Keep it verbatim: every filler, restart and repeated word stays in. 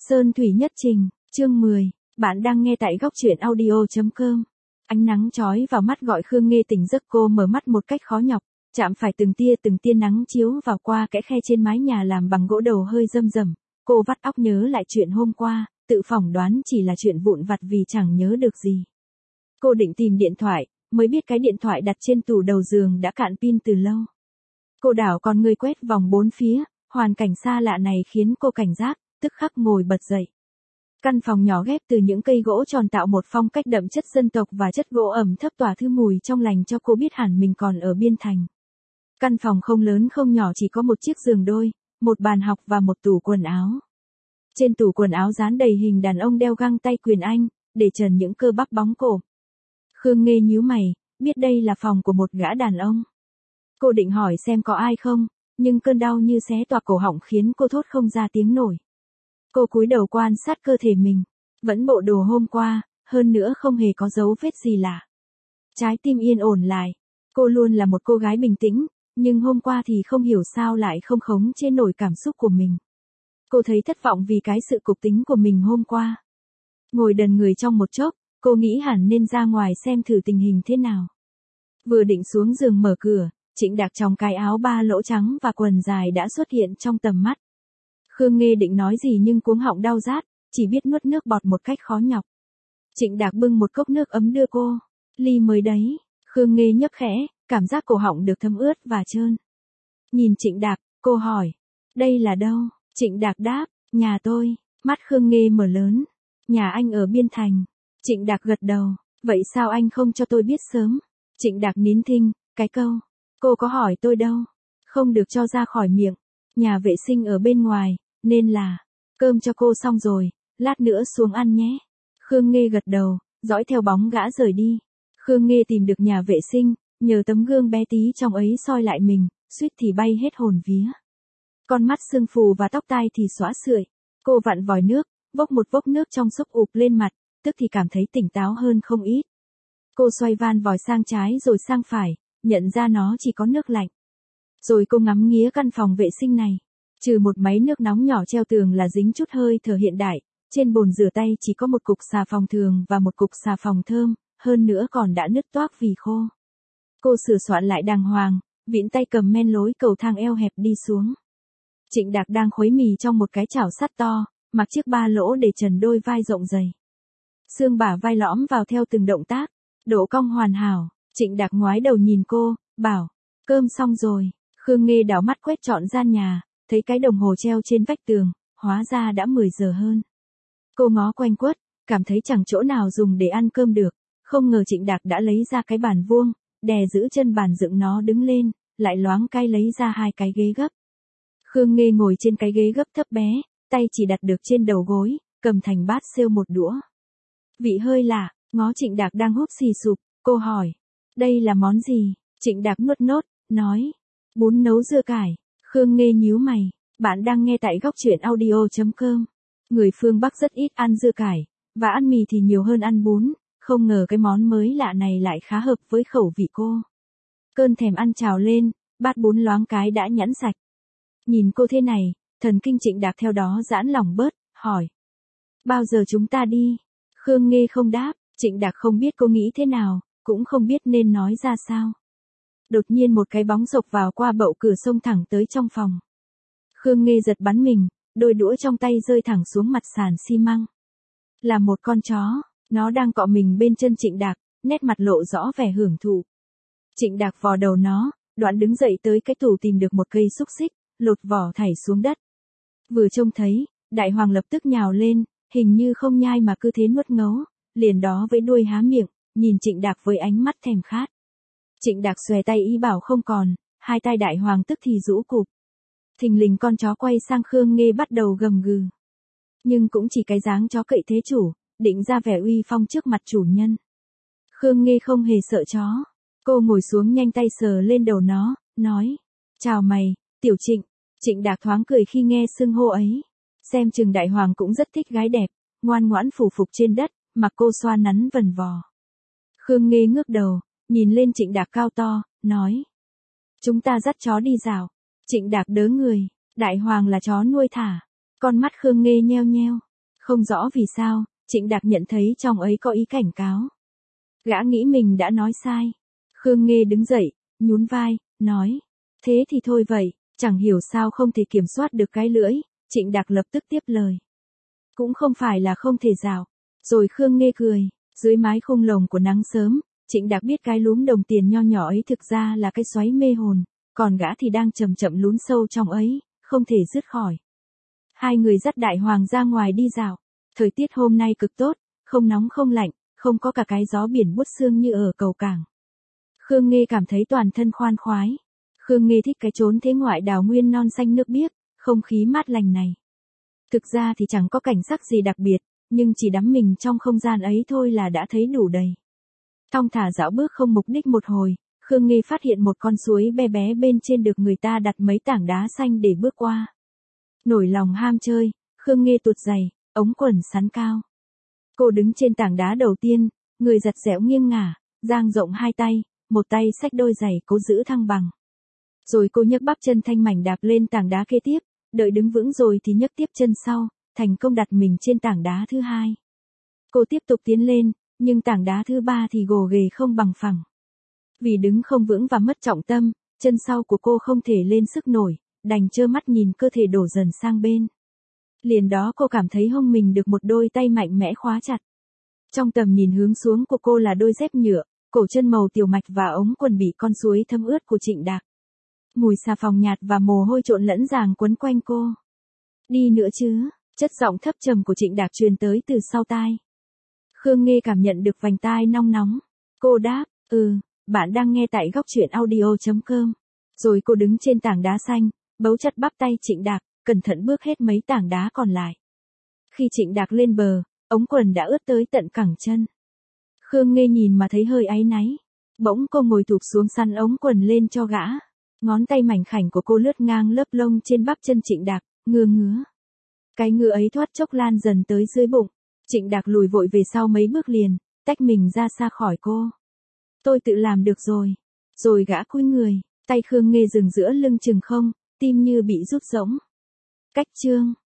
Sơn Thủy Nhất Trình, chương mười, bạn đang nghe tại góc truyện audio chấm com. Ánh nắng chói vào mắt gọi Khương Nghê tỉnh giấc, cô mở mắt một cách khó nhọc, chạm phải từng tia từng tia nắng chiếu vào qua kẽ khe trên mái nhà làm bằng gỗ đầu hơi râm rầm. Cô vắt óc nhớ lại chuyện hôm qua, tự phỏng đoán chỉ là chuyện vụn vặt vì chẳng nhớ được gì. Cô định tìm điện thoại, mới biết cái điện thoại đặt trên tủ đầu giường đã cạn pin từ lâu. Cô đảo con người quét vòng bốn phía, hoàn cảnh xa lạ này khiến cô cảnh giác, tức khắc ngồi bật dậy. Căn phòng nhỏ ghép từ những cây gỗ tròn tạo một phong cách đậm chất dân tộc và chất gỗ ẩm thấp tỏa thứ mùi trong lành cho cô biết hẳn mình còn ở Biên Thành. Căn phòng không lớn không nhỏ, chỉ có một chiếc giường đôi, một bàn học và một tủ quần áo. Trên tủ quần áo dán đầy hình đàn ông đeo găng tay quyền Anh, để trần những cơ bắp bóng cổ. Khương Nghê nhíu mày, biết đây là phòng của một gã đàn ông. Cô định hỏi xem có ai không, nhưng cơn đau như xé toạc cổ họng khiến cô thốt không ra tiếng nổi. Cô cúi đầu quan sát cơ thể mình, vẫn bộ đồ hôm qua, hơn nữa không hề có dấu vết gì lạ. Trái tim yên ổn lại, cô luôn là một cô gái bình tĩnh, nhưng hôm qua thì không hiểu sao lại không khống chế nổi cảm xúc của mình. Cô thấy thất vọng vì cái sự cục tính của mình hôm qua. Ngồi đần người trong một chốc, cô nghĩ hẳn nên ra ngoài xem thử tình hình thế nào. Vừa định xuống giường mở cửa, Trịnh Đạc trong cái áo ba lỗ trắng và quần dài đã xuất hiện trong tầm mắt. Khương Nghê định nói gì nhưng cuống họng đau rát, chỉ biết nuốt nước bọt một cách khó nhọc. Trịnh Đạc bưng một cốc nước ấm đưa cô. Ly mới đấy. Khương Nghê nhấp khẽ, cảm giác cổ họng được thấm ướt và trơn. Nhìn Trịnh Đạc, cô hỏi, đây là đâu? Trịnh Đạc đáp, nhà tôi. Mắt Khương Nghê mở lớn. Nhà anh ở Biên Thành. Trịnh Đạc gật đầu, vậy sao anh không cho tôi biết sớm? Trịnh Đạc nín thinh, cái câu, cô có hỏi tôi đâu? Không được cho ra khỏi miệng. Nhà vệ sinh ở bên ngoài, nên là, cơm cho cô xong rồi, lát nữa xuống ăn nhé. Khương Nghê gật đầu, dõi theo bóng gã rời đi. Khương Nghê tìm được nhà vệ sinh, nhờ tấm gương bé tí trong ấy soi lại mình, suýt thì bay hết hồn vía. Con mắt sưng phù và tóc tai thì xõa sưởi. Cô vặn vòi nước, vốc một vốc nước trong xúc ụp lên mặt, tức thì cảm thấy tỉnh táo hơn không ít. Cô xoay van vòi sang trái rồi sang phải, nhận ra nó chỉ có nước lạnh. Rồi cô ngắm nghía căn phòng vệ sinh này. Trừ một máy nước nóng nhỏ treo tường là dính chút hơi thở hiện đại, trên bồn rửa tay chỉ có một cục xà phòng thường và một cục xà phòng thơm, hơn nữa còn đã nứt toác vì khô. Cô sửa soạn lại đàng hoàng, vịn tay cầm men lối cầu thang eo hẹp đi xuống. Trịnh Đạc đang khuấy mì trong một cái chảo sắt to, mặc chiếc ba lỗ để trần đôi vai rộng dày. Xương bả vai lõm vào theo từng động tác, độ cong hoàn hảo. Trịnh Đạc ngoái đầu nhìn cô, bảo, cơm xong rồi. Khương Nghê đảo mắt quét trọn gian nhà, thấy cái đồng hồ treo trên vách tường, hóa ra đã mười giờ hơn. Cô ngó quanh quất, cảm thấy chẳng chỗ nào dùng để ăn cơm được, không ngờ Trịnh Đạc đã lấy ra cái bàn vuông, đè giữ chân bàn dựng nó đứng lên, lại loáng cái lấy ra hai cái ghế gấp. Khương Nghê ngồi trên cái ghế gấp thấp bé, tay chỉ đặt được trên đầu gối, cầm thành bát xêu một đũa. Vị hơi lạ, ngó Trịnh Đạc đang húp xì sụp, cô hỏi, đây là món gì? Trịnh Đạc nuốt nốt, nói, bún nấu dưa cải. Khương Nghê nhíu mày, bạn đang nghe tại góc truyện audio chấm com. Người phương Bắc rất ít ăn dưa cải, và ăn mì thì nhiều hơn ăn bún, không ngờ cái món mới lạ này lại khá hợp với khẩu vị cô. Cơn thèm ăn trào lên, bát bún loáng cái đã nhẵn sạch. Nhìn cô thế này, thần kinh Trịnh Đạc theo đó giãn lòng bớt, hỏi, bao giờ chúng ta đi? Khương Nghê không đáp, Trịnh Đạc không biết cô nghĩ thế nào, cũng không biết nên nói ra sao. Đột nhiên một cái bóng rộc vào qua bậu cửa xông thẳng tới trong phòng. Khương Nghê giật bắn mình, đôi đũa trong tay rơi thẳng xuống mặt sàn xi măng. Là một con chó, nó đang cọ mình bên chân Trịnh Đạc, nét mặt lộ rõ vẻ hưởng thụ. Trịnh Đạc vò đầu nó, đoạn đứng dậy tới cái tủ tìm được một cây xúc xích, lột vỏ thảy xuống đất. Vừa trông thấy, Đại Hoàng lập tức nhào lên, hình như không nhai mà cứ thế nuốt ngấu, liền đó với đuôi há miệng, nhìn Trịnh Đạc với ánh mắt thèm khát. Trịnh Đạc xòe tay ý bảo không còn, hai tay Đại Hoàng tức thì rũ cụp. Thình lình con chó quay sang Khương Nghê bắt đầu gầm gừ. Nhưng cũng chỉ cái dáng chó cậy thế chủ, định ra vẻ uy phong trước mặt chủ nhân. Khương Nghê không hề sợ chó. Cô ngồi xuống nhanh tay sờ lên đầu nó, nói, chào mày, Tiểu Trịnh. Trịnh Đạc thoáng cười khi nghe xưng hô ấy. Xem chừng Đại Hoàng cũng rất thích gái đẹp, ngoan ngoãn phủ phục trên đất, mặc cô xoa nắn vần vò. Khương Nghê ngước đầu, nhìn lên Trịnh Đạc cao to, nói, chúng ta dắt chó đi dạo. Trịnh Đạc đớ người, Đại Hoàng là chó nuôi thả. Con mắt Khương Nghê nheo nheo, Không rõ vì sao, Trịnh Đạc nhận thấy trong ấy có ý cảnh cáo. Gã nghĩ mình đã nói sai. Khương Nghê đứng dậy, nhún vai, nói. Thế thì thôi vậy, chẳng hiểu sao không thể kiểm soát được cái lưỡi. Trịnh Đạc lập tức tiếp lời. Cũng không phải là không thể dạo. Rồi Khương Nghê cười, dưới mái khung lồng của nắng sớm, Trịnh Đạc biết cái lúm đồng tiền nho nhỏ ấy thực ra là cái xoáy mê hồn, còn gã thì đang chậm chậm lún sâu trong ấy, không thể dứt khỏi. Hai người dắt Đại Hoàng ra ngoài đi dạo. Thời tiết hôm nay cực tốt, không nóng không lạnh, không có cả cái gió biển buốt xương như ở cầu cảng. Khương Nghê cảm thấy toàn thân khoan khoái. Khương Nghê thích cái chốn thế ngoại đào nguyên non xanh nước biếc, không khí mát lành này. Thực ra thì chẳng có cảnh sắc gì đặc biệt, nhưng chỉ đắm mình trong không gian ấy thôi là đã thấy đủ đầy. Thong thả dạo bước không mục đích một hồi, Khương Nghê phát hiện một con suối bé bé bên trên được người ta đặt mấy tảng đá xanh để bước qua. Nổi lòng ham chơi, Khương Nghê tuột giày, ống quần sắn cao. Cô đứng trên tảng đá đầu tiên, người giật dẻo nghiêng ngả, dang rộng hai tay, một tay xách đôi giày cố giữ thăng bằng. Rồi cô nhấc bắp chân thanh mảnh đạp lên tảng đá kế tiếp, đợi đứng vững rồi thì nhấc tiếp chân sau, thành công đặt mình trên tảng đá thứ hai. Cô tiếp tục tiến lên, nhưng tảng đá thứ ba thì gồ ghề không bằng phẳng. Vì đứng không vững và mất trọng tâm, chân sau của cô không thể lên sức nổi, đành trơ mắt nhìn cơ thể đổ dần sang bên. Liền đó cô cảm thấy hông mình được một đôi tay mạnh mẽ khóa chặt. Trong tầm nhìn hướng xuống của cô là đôi dép nhựa, cổ chân màu tiểu mạch và ống quần bị con suối thấm ướt của Trịnh Đạc. Mùi xà phòng nhạt và mồ hôi trộn lẫn ràng quấn quanh cô. Đi nữa chứ, chất giọng thấp trầm của Trịnh Đạc truyền tới từ sau tai. Khương Nghê cảm nhận được vành tai nong nóng. Cô đáp, ừ, bạn đang nghe tại góc truyện audio chấm com. Rồi cô đứng trên tảng đá xanh, bấu chặt bắp tay Trịnh Đạc, cẩn thận bước hết mấy tảng đá còn lại. Khi Trịnh Đạc lên bờ, ống quần đã ướt tới tận cẳng chân. Khương Nghê nhìn mà thấy hơi áy náy. Bỗng cô ngồi thụp xuống săn ống quần lên cho gã. Ngón tay mảnh khảnh của cô lướt ngang lớp lông trên bắp chân Trịnh Đạc, ngưa ngứa. Cái ngứa ấy thoát chốc lan dần tới dưới bụng. Trịnh Đạc lùi vội về sau mấy bước liền, tách mình ra xa khỏi cô. Tôi tự làm được rồi. Rồi gã cúi người, tay Khương Nghê dừng giữa lưng chừng không, tim như bị rút rỗng. Cách chương